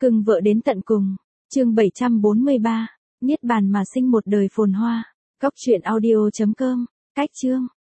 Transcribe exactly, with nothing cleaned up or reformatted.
Cưng vợ đến tận cùng. Chương bảy trăm bốn mươi ba. Niết bàn mà sinh một đời phồn hoa. Góc truyện audio chấm com. Cách chương.